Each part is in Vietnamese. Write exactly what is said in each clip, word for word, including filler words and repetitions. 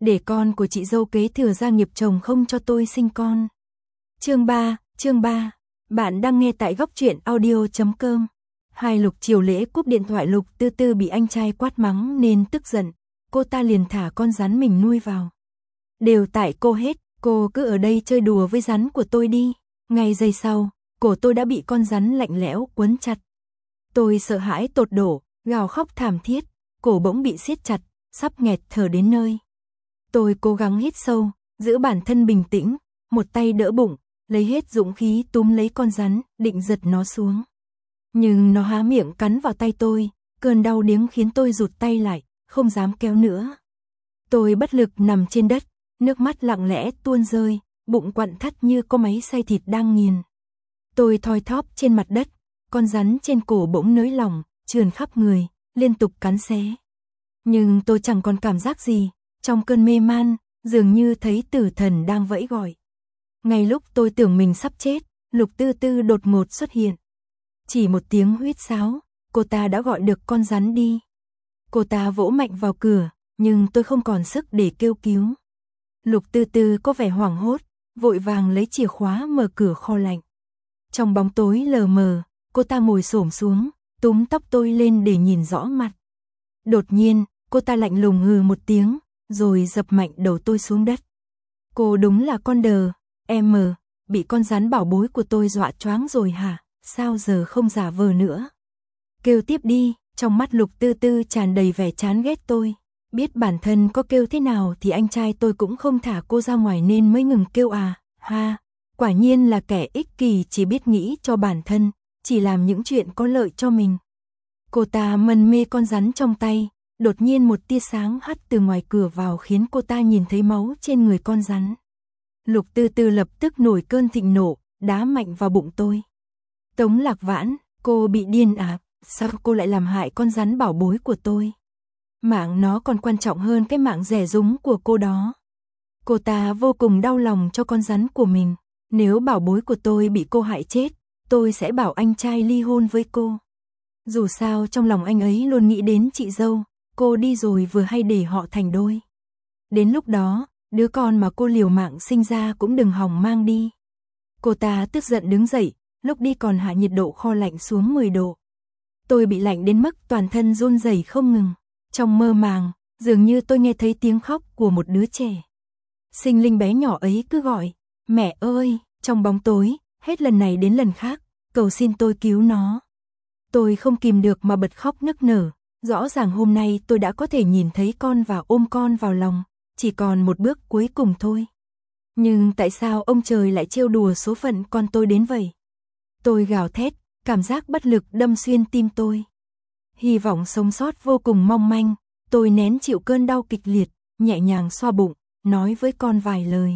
để con của chị dâu kế thừa gia nghiệp chồng không cho tôi sinh con. Chương ba, chương ba. Bạn đang nghe tại góc truyện audio chấm com. Hai Lục chiều lễ cúp điện thoại. Lục Tư Tư bị anh trai quát mắng nên tức giận, cô ta liền thả con rắn mình nuôi vào. Đều tại cô hết, cô cứ ở đây chơi đùa với rắn của tôi đi. Ngay giây sau, cổ tôi đã bị con rắn lạnh lẽo quấn chặt. Tôi sợ hãi tột độ, gào khóc thảm thiết, cổ bỗng bị siết chặt, sắp nghẹt thở đến nơi. Tôi cố gắng hít sâu, giữ bản thân bình tĩnh, một tay đỡ bụng, lấy hết dũng khí túm lấy con rắn, định giật nó xuống. Nhưng nó há miệng cắn vào tay tôi, cơn đau điếng khiến tôi rụt tay lại, không dám kéo nữa. Tôi bất lực nằm trên đất, nước mắt lặng lẽ tuôn rơi, bụng quặn thắt như có máy xay thịt đang nghiền. Tôi thoi thóp trên mặt đất, con rắn trên cổ bỗng nới lỏng, trườn khắp người, liên tục cắn xé. Nhưng tôi chẳng còn cảm giác gì, trong cơn mê man, dường như thấy tử thần đang vẫy gọi. Ngay lúc tôi tưởng mình sắp chết, Lục Tư Tư đột ngột xuất hiện. Chỉ một tiếng huýt sáo, cô ta đã gọi được con rắn đi. Cô ta vỗ mạnh vào cửa, nhưng tôi không còn sức để kêu cứu. Lục Tư Tư có vẻ hoảng hốt, vội vàng lấy chìa khóa mở cửa kho lạnh. Trong bóng tối lờ mờ, cô ta ngồi xổm xuống, túm tóc tôi lên để nhìn rõ mặt. Đột nhiên, cô ta lạnh lùng hừ một tiếng, rồi dập mạnh đầu tôi xuống đất. Cô đúng là con đờ, em mờ, bị con rắn bảo bối của tôi dọa choáng rồi hả, sao giờ không giả vờ nữa. Kêu tiếp đi, trong mắt Lục Tư Tư tràn đầy vẻ chán ghét tôi. Biết bản thân có kêu thế nào thì anh trai tôi cũng không thả cô ra ngoài nên mới ngừng kêu à, ha, quả nhiên là kẻ ích kỷ chỉ biết nghĩ cho bản thân, chỉ làm những chuyện có lợi cho mình. Cô ta mân mê con rắn trong tay, đột nhiên một tia sáng hắt từ ngoài cửa vào khiến cô ta nhìn thấy máu trên người con rắn. Lục Tư Tư lập tức nổi cơn thịnh nộ, đá mạnh vào bụng tôi. Tống Lạc Vãn, cô bị điên à, sao cô lại làm hại con rắn bảo bối của tôi? Mạng nó còn quan trọng hơn cái mạng rẻ rúng của cô đó. Cô ta vô cùng đau lòng cho con rắn của mình. Nếu bảo bối của tôi bị cô hại chết, tôi sẽ bảo anh trai ly hôn với cô. Dù sao trong lòng anh ấy luôn nghĩ đến chị dâu, cô đi rồi vừa hay để họ thành đôi. Đến lúc đó, đứa con mà cô liều mạng sinh ra cũng đừng hòng mang đi. Cô ta tức giận đứng dậy, lúc đi còn hạ nhiệt độ kho lạnh xuống mười độ. Tôi bị lạnh đến mức toàn thân run rẩy không ngừng. Trong mơ màng, dường như tôi nghe thấy tiếng khóc của một đứa trẻ. Sinh linh bé nhỏ ấy cứ gọi, mẹ ơi, trong bóng tối, hết lần này đến lần khác, cầu xin tôi cứu nó. Tôi không kìm được mà bật khóc nức nở, rõ ràng hôm nay tôi đã có thể nhìn thấy con và ôm con vào lòng, chỉ còn một bước cuối cùng thôi. Nhưng tại sao ông trời lại trêu đùa số phận con tôi đến vậy? Tôi gào thét, cảm giác bất lực đâm xuyên tim tôi. Hy vọng sống sót vô cùng mong manh, tôi nén chịu cơn đau kịch liệt, nhẹ nhàng xoa bụng, nói với con vài lời.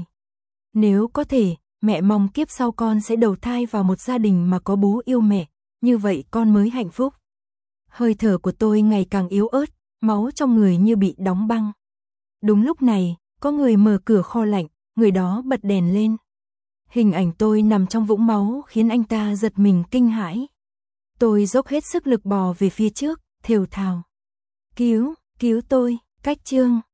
Nếu có thể, mẹ mong kiếp sau con sẽ đầu thai vào một gia đình mà có bố yêu mẹ, như vậy con mới hạnh phúc. Hơi thở của tôi ngày càng yếu ớt, máu trong người như bị đóng băng. Đúng lúc này, có người mở cửa kho lạnh, người đó bật đèn lên. Hình ảnh tôi nằm trong vũng máu khiến anh ta giật mình kinh hãi. Tôi dốc hết sức lực bò về phía trước, thều thào. Cứu, cứu tôi, cách chương.